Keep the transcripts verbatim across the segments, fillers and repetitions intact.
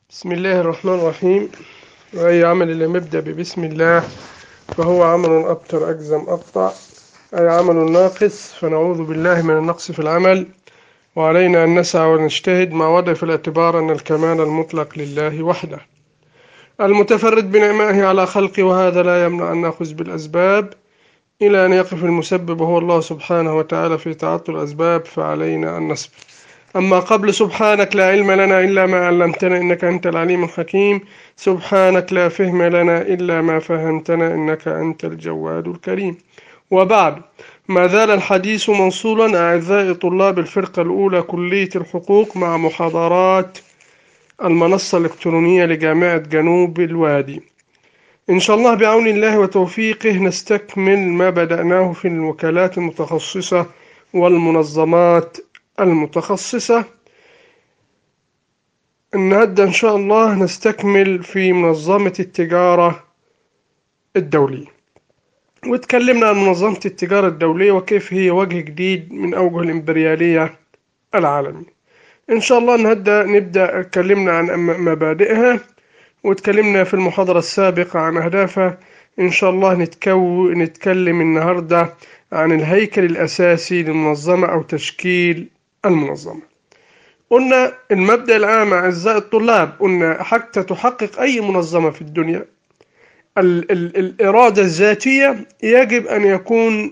بسم الله الرحمن الرحيم. وأي عمل لم يبدأ ببسم الله فهو عمل أبتر أجزم أقطع، أي عمل ناقص، فنعوذ بالله من النقص في العمل، وعلينا أن نسعى ونجتهد مع وضع في الاعتبار أن الكمال المطلق لله وحده المتفرد بنعمائه على خلقه، وهذا لا يمنع أن نأخذ بالأسباب إلى أن يقف المسبب وهو الله سبحانه وتعالى في تعاطي الأسباب، فعلينا أن نصبر. أما قبل سبحانك لا علم لنا إلا ما علمتنا إنك أنت العليم الحكيم، سبحانك لا فهم لنا إلا ما فهمتنا إنك أنت الجواد الكريم. وبعد، ما زال الحديث موصولا أعزائي طلاب الفرقة الأولى كلية الحقوق مع محاضرات المنصة الإلكترونية لجامعة جنوب الوادي. إن شاء الله بعون الله وتوفيقه نستكمل ما بدأناه في الوكالات المتخصصة والمنظمات المتخصصة. النهاردة إن شاء الله نستكمل في منظمة التجارة الدولية، وتكلمنا عن منظمة التجارة الدولية وكيف هي وجه جديد من أوجه الإمبريالية العالمية. إن شاء الله النهاردة نبدأ اتكلمنا عن مبادئها، وتكلمنا في المحاضرة السابقة عن أهدافها. إن شاء الله نتكو... نتكلم النهاردة عن الهيكل الأساسي للمنظمة أو تشكيل المنظمة. قلنا المبدأ العام أعزائي الطلاب، قلنا حتى تحقق أي منظمة في الدنيا ال ال الإرادة الذاتية يجب أن يكون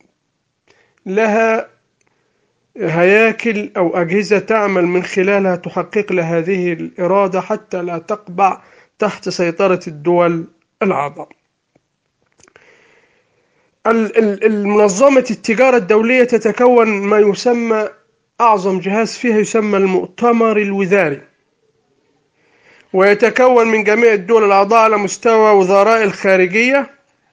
لها هياكل أو أجهزة تعمل من خلالها تحقق لها هذه الإرادة حتى لا تقبع تحت سيطرة الدول الأعضاء. المنظمة التجارة الدولية تتكون ما يسمى أعظم جهاز فيها يسمى المؤتمر الوزاري، ويتكون من جميع الدول الأعضاء على مستوى وزراء الخارجية،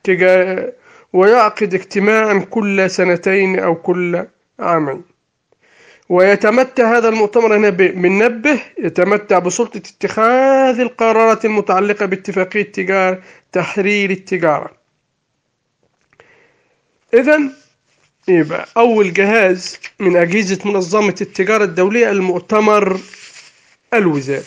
ويعقد اجتماعا كل سنتين أو كل عامين. ويتمتع هذا المؤتمر هنا بننبه يتمتع بسلطة اتخاذ القرارات المتعلقة باتفاقية التجارة تحرير التجارة. إذن يبقى أول جهاز من أجهزة منظمة التجارة الدولية المؤتمر الوزاري.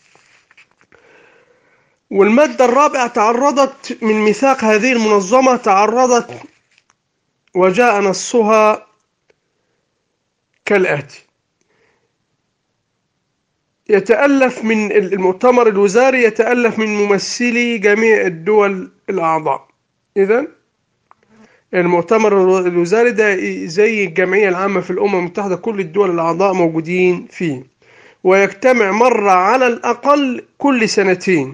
والمادة الرابعة تعرضت من ميثاق هذه المنظمة، تعرضت وجاء نصها كالآتي: يتألف من المؤتمر الوزاري يتألف من ممثلي جميع الدول الأعضاء. إذن المؤتمر الوزاري ده زي الجمعية العامة في الأمم المتحدة، كل الدول الأعضاء موجودين فيه، ويجتمع مرة على الأقل كل سنتين.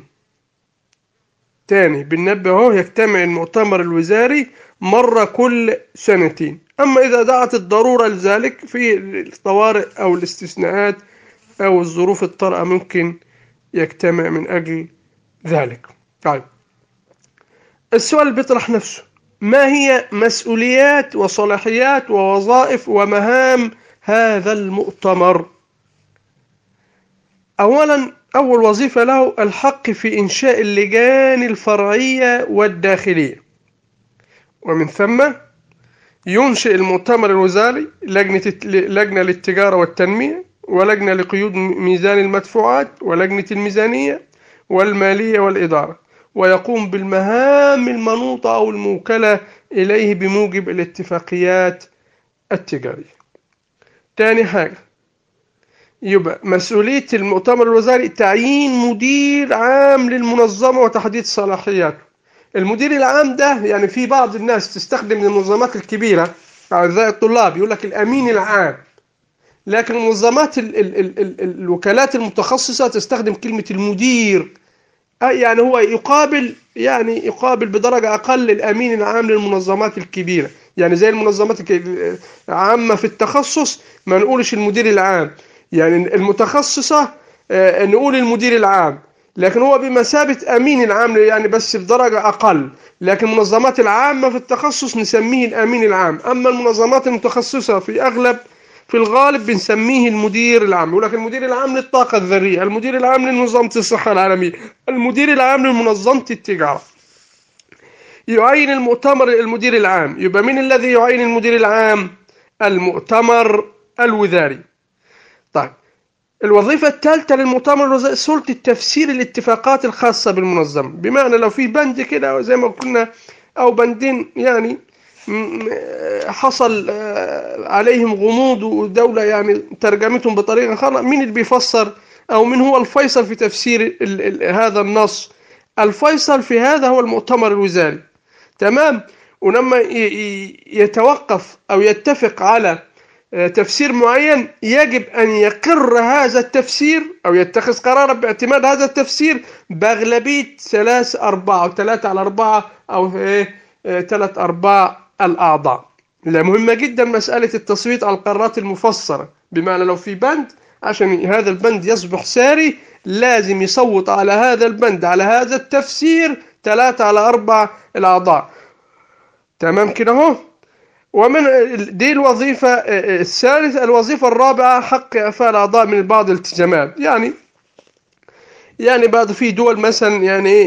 تاني بننبه اهو، يجتمع المؤتمر الوزاري مرة كل سنتين. أما إذا دعت الضرورة لذلك في الطوارئ أو الاستثناءات أو الظروف الطارئة ممكن يجتمع من أجل ذلك. طيب، السؤال بيطرح نفسه: ما هي مسؤوليات وصلاحيات ووظائف ومهام هذا المؤتمر؟ أولا، أول وظيفة له الحق في إنشاء اللجان الفرعية والداخلية، ومن ثم ينشئ المؤتمر الوزاري لجنة لجنة للتجارة والتنمية، ولجنة لقيود ميزان المدفوعات، ولجنة الميزانية والمالية والإدارة، ويقوم بالمهام المنوطة أو الموكلة إليه بموجب الاتفاقيات التجارية. تاني حاجة، يبقى مسؤولية المؤتمر الوزاري تعيين مدير عام للمنظمة وتحديد صلاحياته. المدير العام ده يعني في بعض الناس تستخدم المنظمات الكبيرة أعزائي الطلاب يقول لك الأمين العام، لكن المنظمات ال ال ال ال الوكالات المتخصصة تستخدم كلمة المدير، يعني هو يقابل يعني يقابل بدرجة أقل الأمين العام للمنظمات الكبيرة. يعني زي المنظمات العامة في التخصص ما نقولش المدير العام، يعني المتخصصة نقول المدير العام، لكن هو بمثابة أمين العام يعني بس بدرجة أقل. لكن المنظمات العامة في التخصص نسميه الأمين العام، أما المنظمات المتخصصة في أغلب في الغالب بنسميه المدير العام. يقول لك المدير العام للطاقة الذرية، المدير العام لمنظمة الصحة العالمية، المدير العام لمنظمة التجارة. يعين المؤتمر المدير العام. يبقى من الذي يعين المدير العام؟ المؤتمر الوزاري. طيب، الوظيفة الثالثة للمؤتمر الوزاري سلطة تفسير الاتفاقات الخاصة بالمنظمة، بمعنى لو في بند كده زي ما قلنا أو بندين يعني حصل عليهم غموض ودولة يعني ترجمتهم بطريقة خاطئة، مين اللي بيفسر أو مين هو الفيصل في تفسير ال ال هذا النص؟ الفيصل في هذا هو المؤتمر الوزاري. تمام. ولما يتوقف أو يتفق على تفسير معين يجب أن يقر هذا التفسير أو يتخذ قرارا باعتماد هذا التفسير بأغلبية ثلاث أرباع أو ثلاثة على أربعة أو ثلاث أرباع الأعضاء. لا، مهمة جدا مسألة التصويت على القرارات المفسرة، بمعنى لو في بند عشان هذا البند يصبح ساري لازم يصوت على هذا البند على هذا التفسير ثلاثة على أربع الأعضاء. تمام كده اهو. ومن دي الوظيفة الثالثة. الوظيفة الرابعة حق إعفاء الأعضاء من بعض الالتزامات، يعني يعني بعض في دول مثلا يعني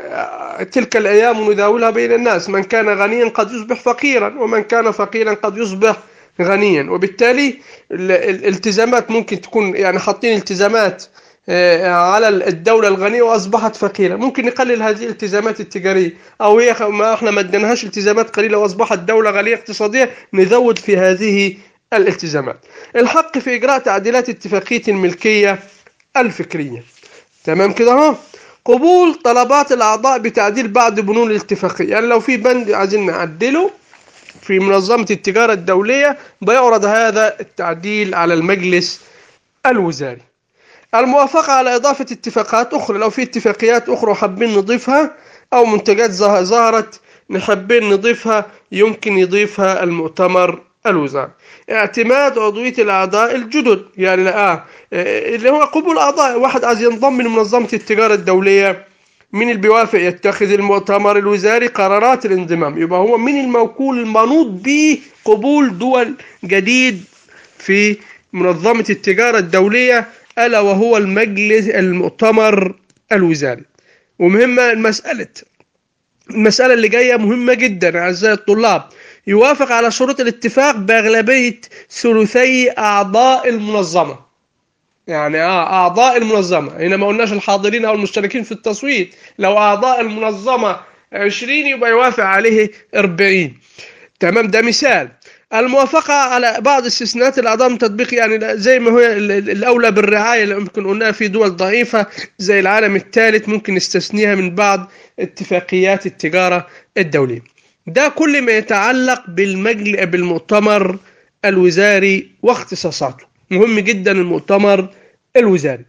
تلك الأيام نداولها بين الناس، من كان غنيا قد يصبح فقيرا ومن كان فقيرا قد يصبح غنيا، وبالتالي الالتزامات ممكن تكون يعني حاطين التزامات على الدولة الغنية وأصبحت فقيرة، ممكن نقلل هذه الالتزامات التجارية، أو هي ما احنا ما اديناهاش التزامات قليلة وأصبحت دولة غنية اقتصادية نزود في هذه الالتزامات. الحق في إجراء تعديلات اتفاقية الملكية الفكرية. تمام كده اهو. قبول طلبات الأعضاء بتعديل بعض بنود الاتفاقية، يعني لو في بند عايزين نعدله في منظمة التجارة الدولية بيعرض هذا التعديل على المجلس الوزاري. الموافقة على إضافة اتفاقات أخرى، لو في اتفاقيات أخرى حابين نضيفها أو منتجات ظهرت نحبين نضيفها يمكن يضيفها المؤتمر الوزاري. اعتماد عضوية الأعضاء الجدد، يعني لا اللي هو قبول أعضاء واحد عايز ينضم لمنظمة التجارة الدولية، من اللي بيوافق؟ يتخذ المؤتمر الوزاري قرارات الانضمام، يبقى هو من الموكول المنوط به قبول دول جديد في منظمة التجارة الدولية، ألا وهو المجلس المؤتمر الوزاري. ومهمة المسألة المسألة اللي جاية مهمة جدا أعزائي الطلاب. يوافق على شروط الاتفاق بأغلبية ثلثي أعضاء المنظمة، يعني آه أعضاء المنظمة، هنا ما قلناش الحاضرين أو المشتركين في التصويت، لو أعضاء المنظمة عشرين يبقى يوافق عليه أربعين. تمام، ده مثال. الموافقة على بعض استثناءات الأعضاء من تطبيق، يعني زي ما هو الأولى بالرعاية اللي ممكن قلناها في دول ضعيفة زي العالم الثالث ممكن نستثنيها من بعض اتفاقيات التجارة الدولية. ده كل ما يتعلق بالمجلس بالمؤتمر الوزاري واختصاصاته. مهم جدا المؤتمر الوزاري.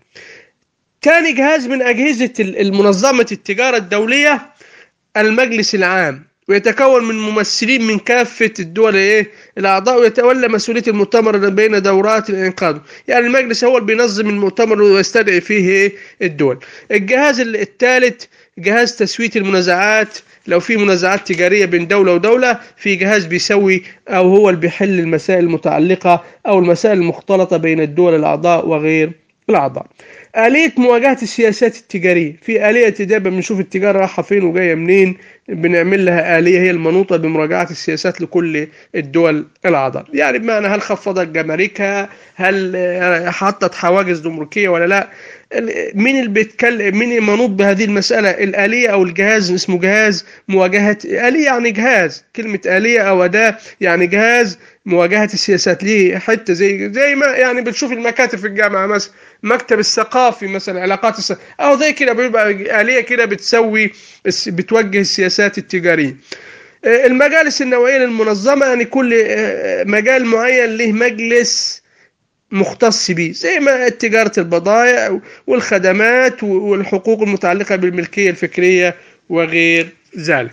ثاني جهاز من أجهزة المنظمة التجارة الدولية المجلس العام، ويتكون من ممثلين من كافة الدول ايه الأعضاء، ويتولى مسؤولية المؤتمر بين دورات الإنقاذ، يعني المجلس هو اللي بينظم المؤتمر ويستدعي فيه ايه الدول. الجهاز الثالث جهاز تسوية المنازعات، لو في منازعات تجارية بين دولة ودولة في جهاز بيسوي أو هو اللي بيحل المسائل المتعلقة أو المسائل المختلطة بين الدول الأعضاء وغير الأعضاء. آلية مواجهة السياسات التجارية، في آلية دايما بنشوف التجارة رايحة فين وجاية منين، بنعمل لها آلية هي المنوطة بمراجعة السياسات لكل الدول الأعضاء، يعني بمعنى هل خفضت جماركها، هل حطت حواجز جمركية ولا لا، مين اللي بيتكلم، مين المنوط بهذه المسألة. الآلية أو الجهاز اسمه جهاز مواجهة، آلية يعني جهاز، كلمة آلية أو أداة يعني جهاز مواجهة السياسات، ليه حتة زي زي ما يعني بتشوف المكاتب في الجامعة مثلا، مكتب الثقافي مثلا علاقات الس... أو زي كده بيبقى آلية كده بتسوي بتوجه السياسات التجارية. المجالس النوعية للمنظمة، يعني كل مجال معين له مجلس مختص به، زي ما تجارة البضائع والخدمات والحقوق المتعلقة بالملكية الفكرية وغير ذلك.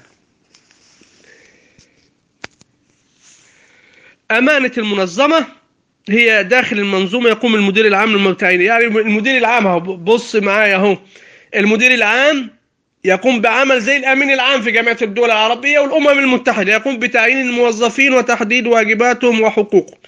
أمانة المنظمة هي داخل المنظومة يقوم المدير العام للمبتعين، يعني المدير العام اهو، بص معايا اهو، المدير العام يقوم بعمل زي الأمين العام في جامعة الدول العربية والأمم المتحدة، يقوم بتعيين الموظفين وتحديد واجباتهم وحقوقهم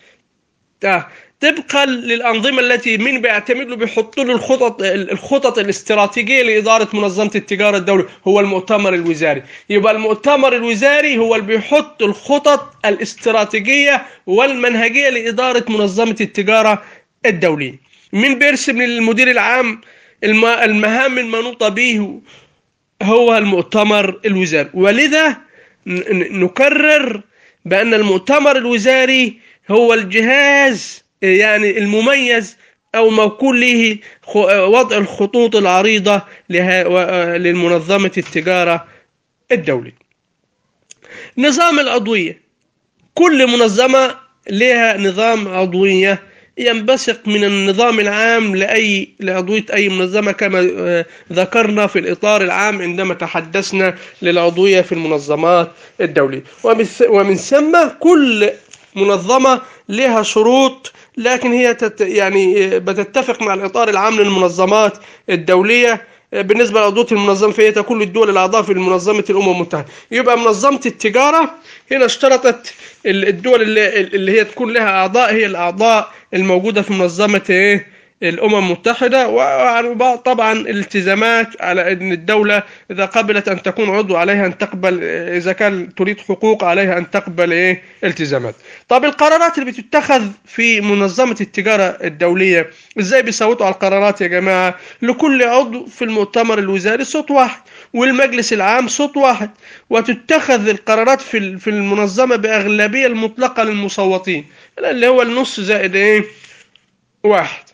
طبقا للأنظمة التي من بيعتمد له، بيحط له الخطط الخطط الاستراتيجية لإدارة منظمة التجارة الدولية، هو المؤتمر الوزاري. يبقى المؤتمر الوزاري هو اللي بيحط الخطط الاستراتيجية والمنهجية لإدارة منظمة التجارة الدولية. مين بيرسم للمدير العام المهام المنوطة به؟ هو المؤتمر الوزاري. ولذا نكرر بأن المؤتمر الوزاري هو الجهاز يعني المميز أو موكول له وضع الخطوط العريضة للمنظمة التجارة الدولي. نظام العضوية، كل منظمة لها نظام عضوية ينبثق من النظام العام لأي لعضوية أي منظمة، كما ذكرنا في الإطار العام عندما تحدثنا للعضوية في المنظمات الدولية. ومن ثم كل منظمة لها شروط، لكن هي تت يعني بتتفق مع الإطار العام للمنظمات الدولية. بالنسبة لعضوية المنظمة فهي كل الدول الأعضاء في منظمة الأمم المتحدة. يبقى منظمة التجارة هنا اشترطت الدول اللي, اللي هي تكون لها أعضاء هي الأعضاء الموجودة في منظمة ايه الأمم المتحدة، وطبعا الالتزامات على أن الدولة إذا قبلت أن تكون عضو عليها أن تقبل، إذا كان تريد حقوق عليها أن تقبل إيه التزامات. طب القرارات اللي بتتخذ في منظمة التجارة الدولية إزاي بيصوتوا على القرارات يا جماعة؟ لكل عضو في المؤتمر الوزاري صوت واحد، والمجلس العام صوت واحد، وتتخذ القرارات في في المنظمة بأغلبية المطلقة للمصوتين اللي هو النص زائد إيه واحد.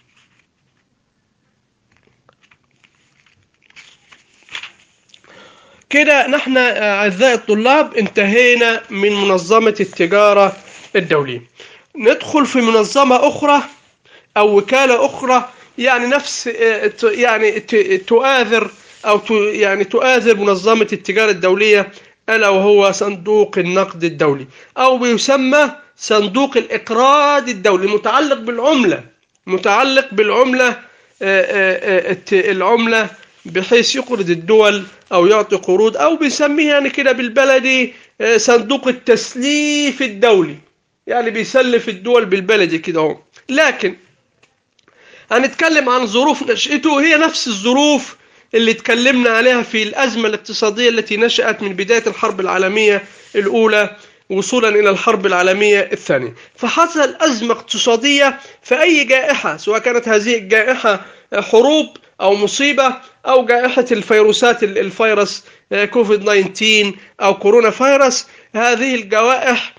كده نحن أعزائي الطلاب انتهينا من منظمة التجارة الدولية. ندخل في منظمة أخرى أو وكالة أخرى يعني نفس يعني تؤاذر أو يعني تؤاذر منظمة التجارة الدولية، ألا وهو صندوق النقد الدولي، أو بيسمى صندوق الإقراض الدولي، متعلق بالعملة متعلق بالعملة العملة بحيث يقرض الدول أو يعطي قروض، أو بيسميه يعني كده بالبلدي صندوق التسليف الدولي، يعني بيسلف الدول بالبلدي كده اهو. لكن هنتكلم عن ظروف نشأته، هي نفس الظروف اللي اتكلمنا عليها في الأزمة الاقتصادية التي نشأت من بداية الحرب العالمية الأولى وصولا إلى الحرب العالمية الثانية. فحصل أزمة اقتصادية في أي جائحة، سواء كانت هذه الجائحة حروب أو مصيبة أو جائحة الفيروسات الفيروس كوفيد تسعة عشر أو كورونا فيروس، هذه الجوائح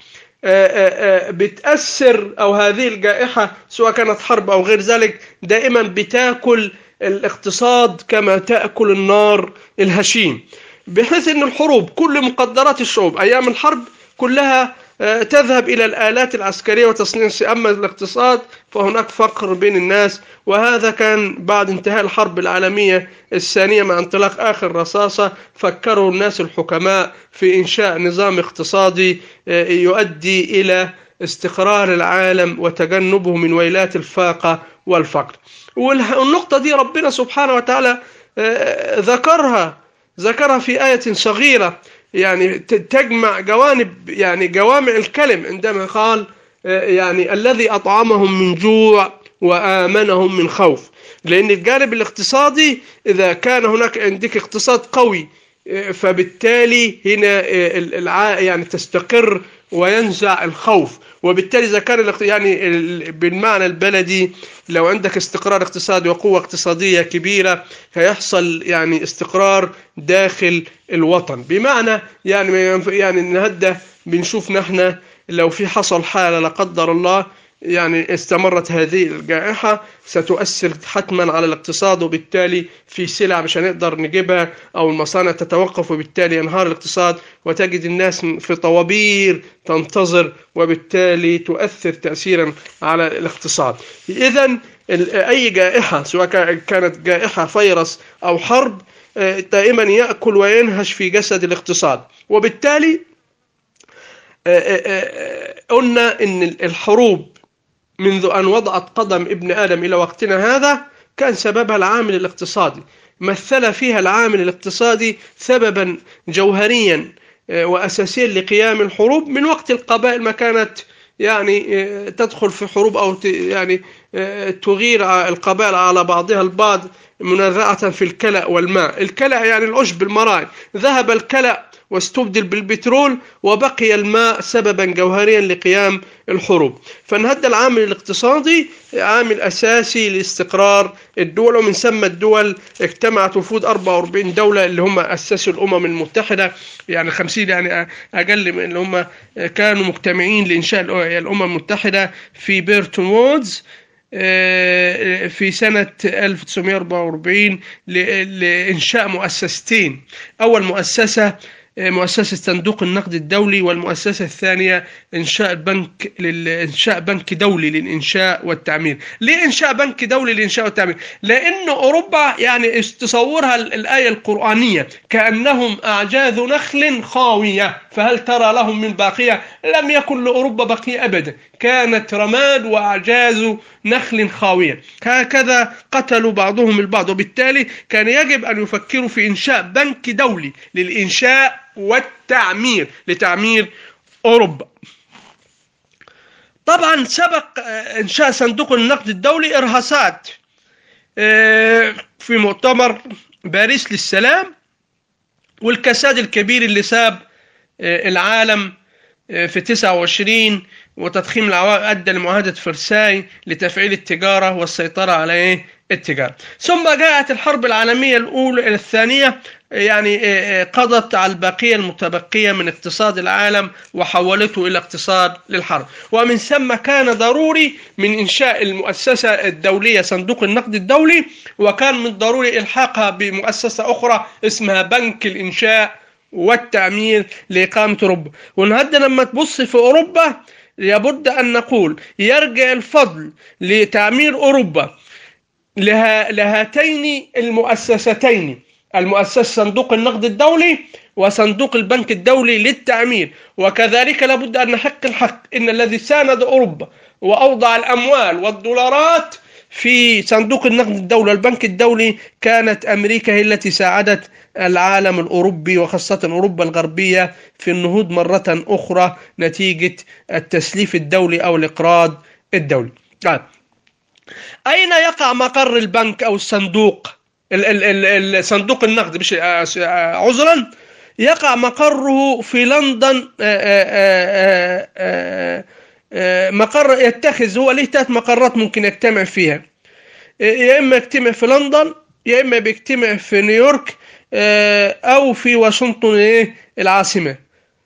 بتأثر أو هذه الجائحة سواء كانت حرب أو غير ذلك دائما بتاكل الاقتصاد كما تأكل النار الهشيم، بحيث أن الحروب كل مقدرات الشعوب أيام الحرب كلها تذهب إلى الآلات العسكرية وتصنيع. أما الاقتصاد فهناك فقر بين الناس، وهذا كان بعد انتهاء الحرب العالمية الثانية مع انطلاق آخر رصاصة فكروا الناس الحكماء في إنشاء نظام اقتصادي يؤدي إلى استقرار العالم وتجنبه من ويلات الفاقة والفقر. والنقطة دي ربنا سبحانه وتعالى ذكرها ذكرها في آية صغيرة يعني تجمع جوانب يعني جوامع الكلم عندما قال يعني الذي أطعمهم من جوع وآمنهم من خوف. لأن الجانب الاقتصادي إذا كان هناك عندك اقتصاد قوي فبالتالي هنا يعني تستقر وينزع الخوف، وبالتالي إذا كان يعني بالمعنى البلدي لو عندك استقرار اقتصادي وقوة اقتصادية كبيرة هيحصل يعني استقرار داخل الوطن. بمعنى يعني يعني النهارده بنشوف نحن لو في حصل حالة لا قدر الله يعني استمرت هذه الجائحة ستؤثر حتما على الاقتصاد، وبالتالي في سلع مش هنقدر نجيبها أو المصانع تتوقف، وبالتالي ينهار الاقتصاد وتجد الناس في طوابير تنتظر، وبالتالي تؤثر تأثيرا على الاقتصاد. إذن أي جائحة سواء كانت جائحة فيروس أو حرب دائما يأكل وينهش في جسد الاقتصاد. وبالتالي قلنا إن الحروب منذ أن وضعت قدم ابن آدم إلى وقتنا هذا كان سببها العامل الاقتصادي، مثل فيها العامل الاقتصادي سببا جوهريا وأساسيا لقيام الحروب. من وقت القبائل ما كانت يعني تدخل في حروب أو يعني تغير القبائل على بعضها البعض منازعة في الكلأ والماء. الكلأ يعني العشب المراعي، ذهب الكلأ واستبدل بالبترول وبقي الماء سببا جوهريا لقيام الحروب. فانهد العامل الاقتصادي عامل أساسي لاستقرار الدول، ومن ثم الدول اجتمعت وفود أربعة وأربعين دولة اللي هم أسسوا الأمم المتحدة، يعني خمسين يعني أقل من اللي هم كانوا مجتمعين لإنشاء الأمم المتحدة في بيرتون وودز في سنة ألف وتسعمائة وأربعة وأربعين لإنشاء مؤسستين. أول مؤسسة مؤسسة صندوق النقد الدولي، والمؤسسة الثانية إنشاء بنك لإنشاء بنك دولي للإنشاء والتعمير. ليه إنشاء بنك دولي للإنشاء والتعمير؟ لأن أوروبا يعني تصورها الآية القرآنية كأنهم أعجاز نخل خاوية فهل ترى لهم من باقية. لم يكن لأوروبا بقية أبدا، كانت رماد وأعجاز نخل خاوية. هكذا قتلوا بعضهم البعض، وبالتالي كان يجب أن يفكروا في إنشاء بنك دولي للإنشاء والتعمير لتعمير أوروبا. طبعا سبق إنشاء صندوق النقد الدولي إرهاصات في مؤتمر باريس للسلام، والكساد الكبير اللي ساب العالم في تسعة وعشرين وتضخيم العوائق أدى لمعاهدة فرساي لتفعيل التجارة والسيطرة على التجارة. ثم جاءت الحرب العالمية الأولى الثانية، يعني قضت على البقية المتبقية من اقتصاد العالم وحولته إلى اقتصاد للحرب. ومن ثم كان ضروري من إنشاء المؤسسة الدولية صندوق النقد الدولي، وكان من ضروري إلحاقها بمؤسسة أخرى اسمها بنك الإنشاء والتعمير لإقامة أوروبا. ونهدى لما تبص في أوروبا لابد أن نقول يرجع الفضل لتعمير أوروبا لها لهاتين المؤسستين، المؤسسة صندوق النقد الدولي وصندوق البنك الدولي للتعمير. وكذلك لابد أن نحق الحق إن الذي ساند أوروبا وأوضع الأموال والدولارات في صندوق النقد الدولي والبنك الدولي كانت أمريكا، هي التي ساعدت العالم الأوروبي وخاصة أوروبا الغربية في النهوض مرة أخرى نتيجة التسليف الدولي أو الإقراض الدولي. أين يقع مقر البنك أو الصندوق الصندوق النقد مش عذرا يقع مقره في لندن. مقر يتخذ هو له ثلاث مقرات ممكن يجتمع فيها، يا إما يجتمع في لندن، يا إما بيجتمع في نيويورك، أو في واشنطن العاصمة.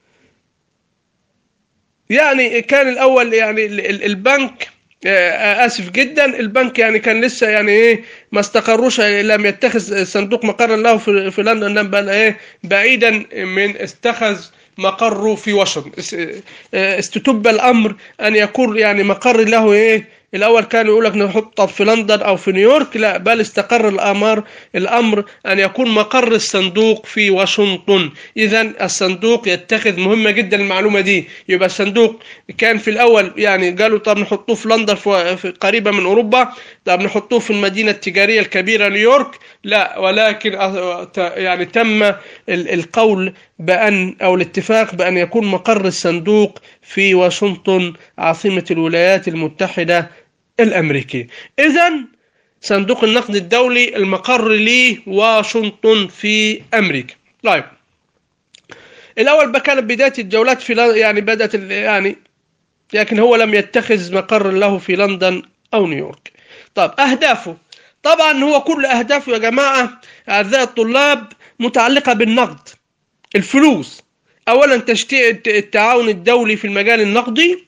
يعني كان الأول يعني البنك آسف جدا البنك يعني كان لسه يعني ايه ما استقروش، لم يتخذ صندوق مقر له في, في لندن، بل ايه بعيدا من اتخذ مقره في واشنطن. استتب الامر ان يكون يعني مقر له ايه. الاول كانوا يقول لك نحطه في لندن او في نيويورك، لا بل استقر الامر الامر ان يكون مقر الصندوق في واشنطن. اذا الصندوق يتخذ، مهمه جدا المعلومه دي. يبقى الصندوق كان في الاول يعني قالوا طب نحطوه في لندن في قريبه من اوروبا، طب نحطوه في المدينه التجاريه الكبيره نيويورك، لا، ولكن يعني تم القول بأن أو الاتفاق بأن يكون مقر الصندوق في واشنطن عاصمة الولايات المتحدة الأمريكية. إذن صندوق النقد الدولي المقر ليه واشنطن في أمريكا. طيب الأول كانت بداية الجولات في يعني بدأت يعني لكن هو لم يتخذ مقر له في لندن أو نيويورك. طب أهدافه، طبعا هو كل أهدافه يا جماعة أعزائي الطلاب متعلقة بالنقد، الفلوس. أولا تشجيع التعاون الدولي في المجال النقدي،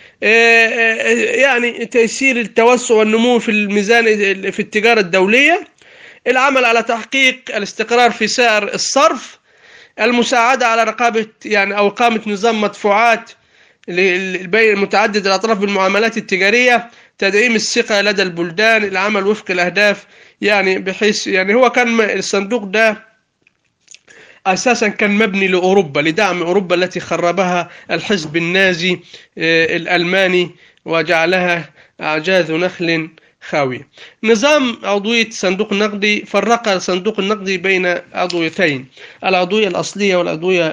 يعني تيسير التوسع والنمو في الميزان في التجارة الدولية، العمل على تحقيق الاستقرار في سعر الصرف، المساعدة على رقابة يعني أو إقامة نظام مدفوعات بين متعدد الأطراف بالمعاملات التجارية، تدعيم الثقة لدى البلدان، العمل وفق الأهداف. يعني بحيث يعني هو كان الصندوق ده أساسا كان مبني لأوروبا لدعم أوروبا التي خربها الحزب النازي الألماني وجعلها أعجاز نخل خاوية. نظام عضوية الصندوق النقدي، فرق الصندوق النقدي بين عضويتين، العضوية الأصلية والعضوية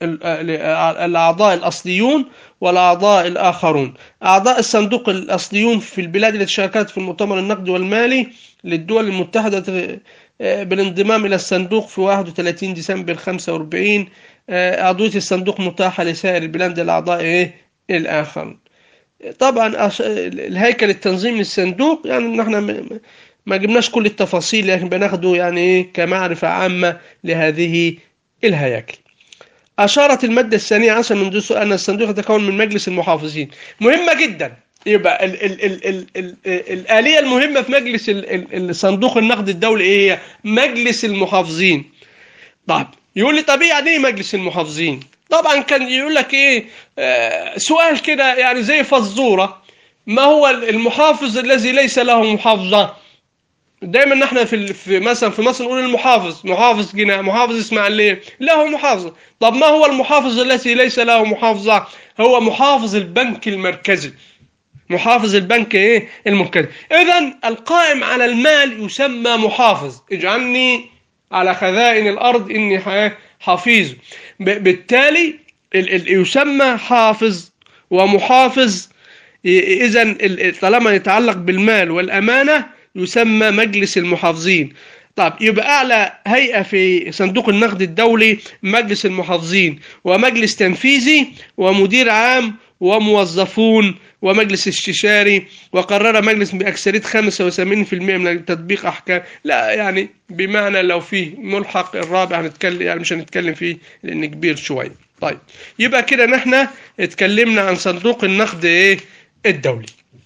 الأعضاء الأصليون والأعضاء الآخرون. أعضاء الصندوق الأصليون في البلاد التي شاركت في المؤتمر النقدي والمالي للدول المتحدة بالانضمام إلى الصندوق في واحد وثلاثين ديسمبر خمسة وأربعين. عضوية الصندوق متاحة لسائر البلاد الأعضاء الآخرين. طبعا الهيكل التنظيمي للصندوق يعني نحن ما جبناش كل التفاصيل، لكن بناخده يعني كمعرفة عامة لهذه الهياكل. أشارت المادة الثانية عشر من دروس أن الصندوق يتكون من مجلس المحافظين. مهمة جدا. يبقى ال ال ال ال ال الآلية المهمة في مجلس الصندوق النقد الدولي إيه هي؟ مجلس المحافظين. طب يقول لي طب يعني إيه مجلس المحافظين؟ طبعا كان يقول لك إيه آه سؤال كده يعني زي فزورة، ما هو المحافظ الذي ليس له محافظة؟ دايما نحن في في مثلا في مصر نقول المحافظ، محافظ جناح، محافظ اسماعيليه له محافظه. طب ما هو المحافظ الذي ليس له محافظه؟ هو محافظ البنك المركزي. محافظ البنك ايه المركزي. اذا القائم على المال يسمى محافظ. اجعلني على خزائن الارض اني حفيظ. بالتالي يسمى حافظ ومحافظ. اذا طالما يتعلق بالمال والامانه يسمى مجلس المحافظين. طب يبقى أعلى هيئة في صندوق النقد الدولي مجلس المحافظين، ومجلس تنفيذي، ومدير عام، وموظفون، ومجلس استشاري. وقرر مجلس بأكثرية خمسة وثمانين بالمئة من تطبيق أحكام. لا يعني بمعنى لو فيه ملحق الرابع هنتكلم، يعني مش هنتكلم فيه لأن كبير شوية. طيب يبقى كده نحن اتكلمنا عن صندوق النقد ايه الدولي.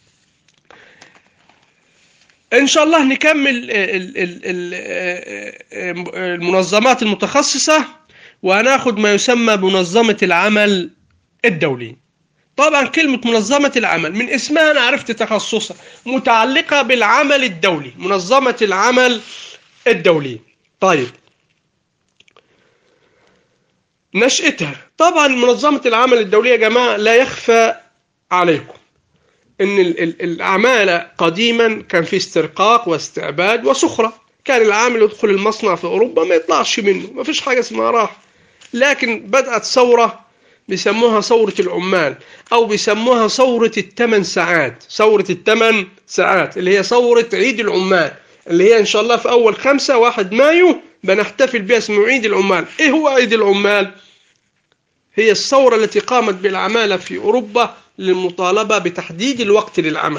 إن شاء الله نكمل المنظمات المتخصصة وهناخد ما يسمى بمنظمة العمل الدولي. طبعا كلمة منظمة العمل من اسمها أنا عرفت تخصصها، متعلقة بالعمل الدولي، منظمة العمل الدولي. طيب نشأتها. طبعا منظمة العمل الدولي يا جماعة لا يخفى عليكم ان العمالة قديما كان في استرقاق واستعباد وسخرة. كان العامل يدخل المصنع في اوروبا ما يطلعش منه، ما فيش حاجة اسمها راحة. لكن بدأت ثورة بيسموها ثورة العمال، او بيسموها ثورة الثمان ساعات. ثورة الثمان ساعات اللي هي ثورة عيد العمال، اللي هي ان شاء الله في اول خمسة واحد مايو بنحتفل بها، اسمه عيد العمال. ايه هو عيد العمال؟ هي الثورة التي قامت بالعمالة في اوروبا للمطالبة بتحديد الوقت للعمل،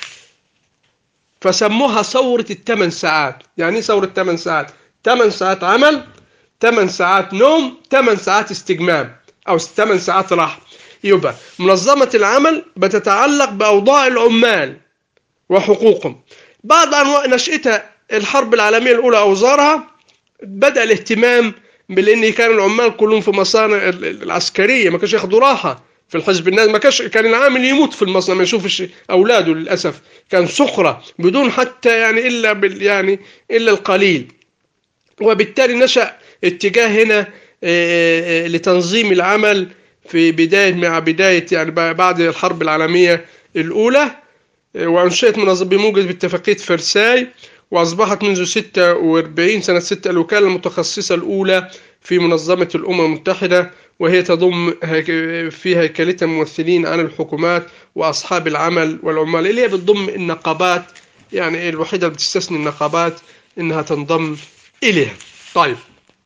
فسموها ثورة الثمان ساعات. يعني ايه ثورة الثمان ساعات؟ ثمان ساعات عمل، ثمان ساعات نوم، ثمان ساعات استجمام أو ثمان ساعات راحة. يبقى منظمة العمل بتتعلق بأوضاع العمال وحقوقهم. بعد أن نشأتها الحرب العالمية الأولى أوزارها بدأ الاهتمام، بلأن كان العمال كلهم في مصانع العسكرية ما كانش ياخدوا راحة. في الحزب الناس ما كانش، كان العامل يموت في المصنع ما يشوفش اولاده للاسف، كان سخره بدون حتى يعني الا بال يعني الا القليل. وبالتالي نشأ اتجاه هنا لتنظيم العمل في بدايه مع بدايه يعني بعد الحرب العالميه الاولى، وانشئت منظمه بموجب اتفاقيه فرساي، واصبحت منذ ستة وأربعين سنه ستة الوكاله المتخصصه الاولى في منظمه الامم المتحده، وهي تضم في هيكلتها ممثلين عن الحكومات واصحاب العمل والعمال، اللي هي بتضم النقابات، يعني الوحيده اللي بتستثني النقابات انها تنضم اليها. طيب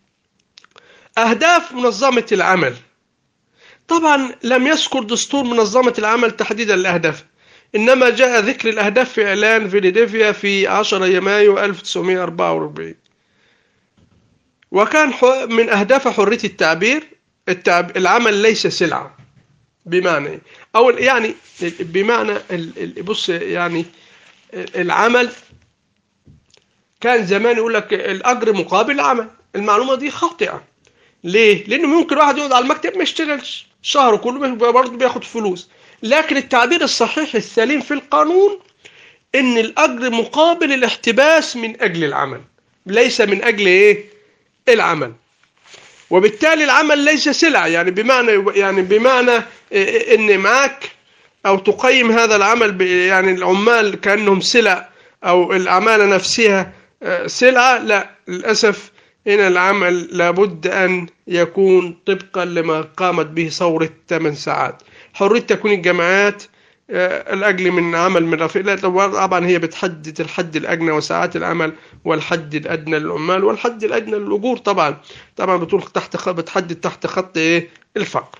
اهداف منظمه العمل. طبعا لم يذكر دستور منظمه العمل تحديدا الاهداف، انما جاء ذكر الاهداف في اعلان فيلادلفيا في عشرة مايو ألف وتسعمائة وأربعة وأربعين. وكان من اهداف حريه التعبير. التعب... العمل ليس سلعة، بمعنى أو يعني بمعنى بص يعني العمل كان زمان يقول لك الأجر مقابل العمل. المعلومة دي خاطئة. ليه؟ لأنه ممكن واحد يقعد على المكتب ما يشتغلش شهر كله برضه بياخد فلوس. لكن التعبير الصحيح السليم في القانون إن الأجر مقابل الاحتباس من أجل العمل، ليس من أجل إيه؟ العمل. وبالتالي العمل ليس سلعة، يعني بمعنى يعني بمعنى ان معاك او تقيم هذا العمل يعني العمال كأنهم سلع او العمالة نفسها سلعة. لا للأسف إن العمل لابد أن يكون طبقا لما قامت به ثورة ثمان ساعات. حرية تكوين الجماعات الأجل من عمل من رفيق، طبعا هي بتحدد الحد الأدنى وساعات العمل والحد الأدنى للعمال والحد الأدنى للأجور. طبعا طبعا بتقول تحت بتحدد تحت خط إيه الفقر.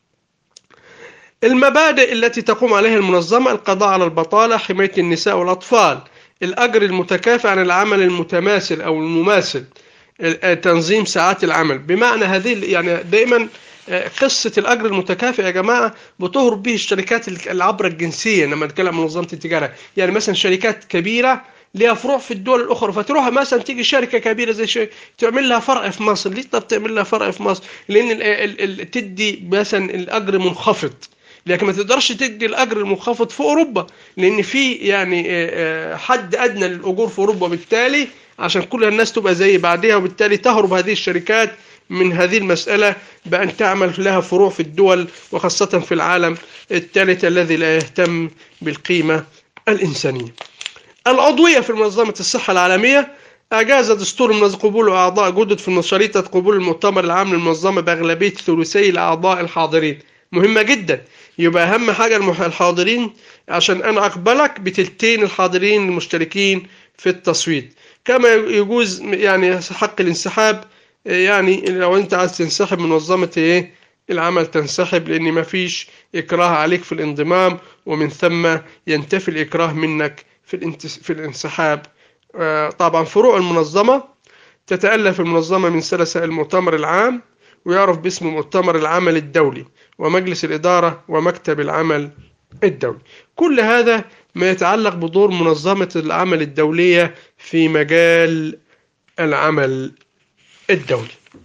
المبادئ التي تقوم عليها المنظمة: القضاء على البطالة، حماية النساء والأطفال، الأجر المتكافئ عن العمل المتماثل أو المماثل، تنظيم ساعات العمل. بمعنى هذه يعني دائما قصة الأجر المتكافئ يا جماعة بتهرب به الشركات العبر الجنسية. لما نتكلم عن منظمة التجارة، يعني مثلا شركات كبيرة ليها فروع في الدول الأخرى، فتروح مثلا تيجي شركة كبيرة زي شركة تعمل لها فرع في مصر. ليه طب تعمل لها فرع في مصر؟ لأن ال ال ال تدي مثلا الأجر منخفض، لكن ما تقدرش تدي الأجر المنخفض في أوروبا، لأن في يعني حد أدنى للأجور في أوروبا، بالتالي عشان كل الناس تبقى زي بعضها، وبالتالي تهرب هذه الشركات من هذه المسألة بأن تعمل لها فروع في الدول وخاصة في العالم الثالث الذي لا يهتم بالقيمة الإنسانية. العضوية في منظمة الصحة العالمية: أجاز دستور من قبول أعضاء جدد في شريطة قبول المؤتمر العام للمنظمة بأغلبية ثلثي الأعضاء الحاضرين. مهمة جدا، يبقى أهم حاجة الحاضرين، عشان أنا أقبلك بتلتين الحاضرين المشتركين في التصويت. كما يجوز يعني حق الانسحاب، يعني لو أنت عايز تنسحب من منظمة إيه العمل تنسحب، لأن ما فيش إكراه عليك في الانضمام، ومن ثم ينتفي الإكراه منك في في الانسحاب. طبعا فروع المنظمة تتألف المنظمة من ثلاث: المؤتمر العام، ويعرف باسم مؤتمر العمل الدولي، ومجلس الإدارة، ومكتب العمل الدولي. كل هذا ما يتعلق بدور منظمة العمل الدولية في مجال العمل الدولي.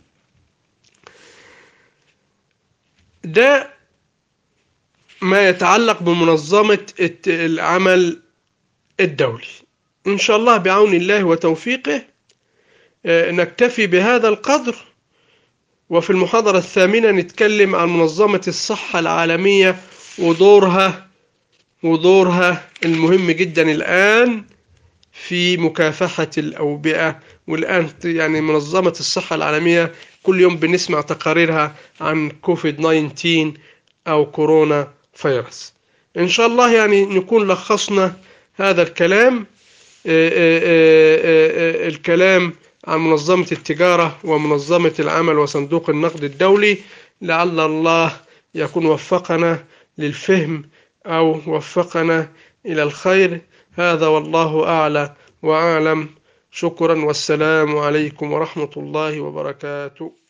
ده ما يتعلق بمنظمة العمل الدولي. إن شاء الله بعون الله وتوفيقه نكتفي بهذا القدر، وفي المحاضرة الثامنة نتكلم عن منظمة الصحة العالمية ودورها ودورها المهم جدا الآن في مكافحة الأوبئة. والآن يعني منظمة الصحة العالمية كل يوم بنسمع تقاريرها عن كوفيد تسعة عشر أو كورونا فيروس. إن شاء الله يعني نكون لخصنا هذا الكلام الكلام عن منظمة التجارة ومنظمة العمل وصندوق النقد الدولي. لعل الله يكون وفقنا للفهم أو وفقنا إلى الخير. هذا والله أعلى وأعلم. شكرا، والسلام عليكم ورحمة الله وبركاته.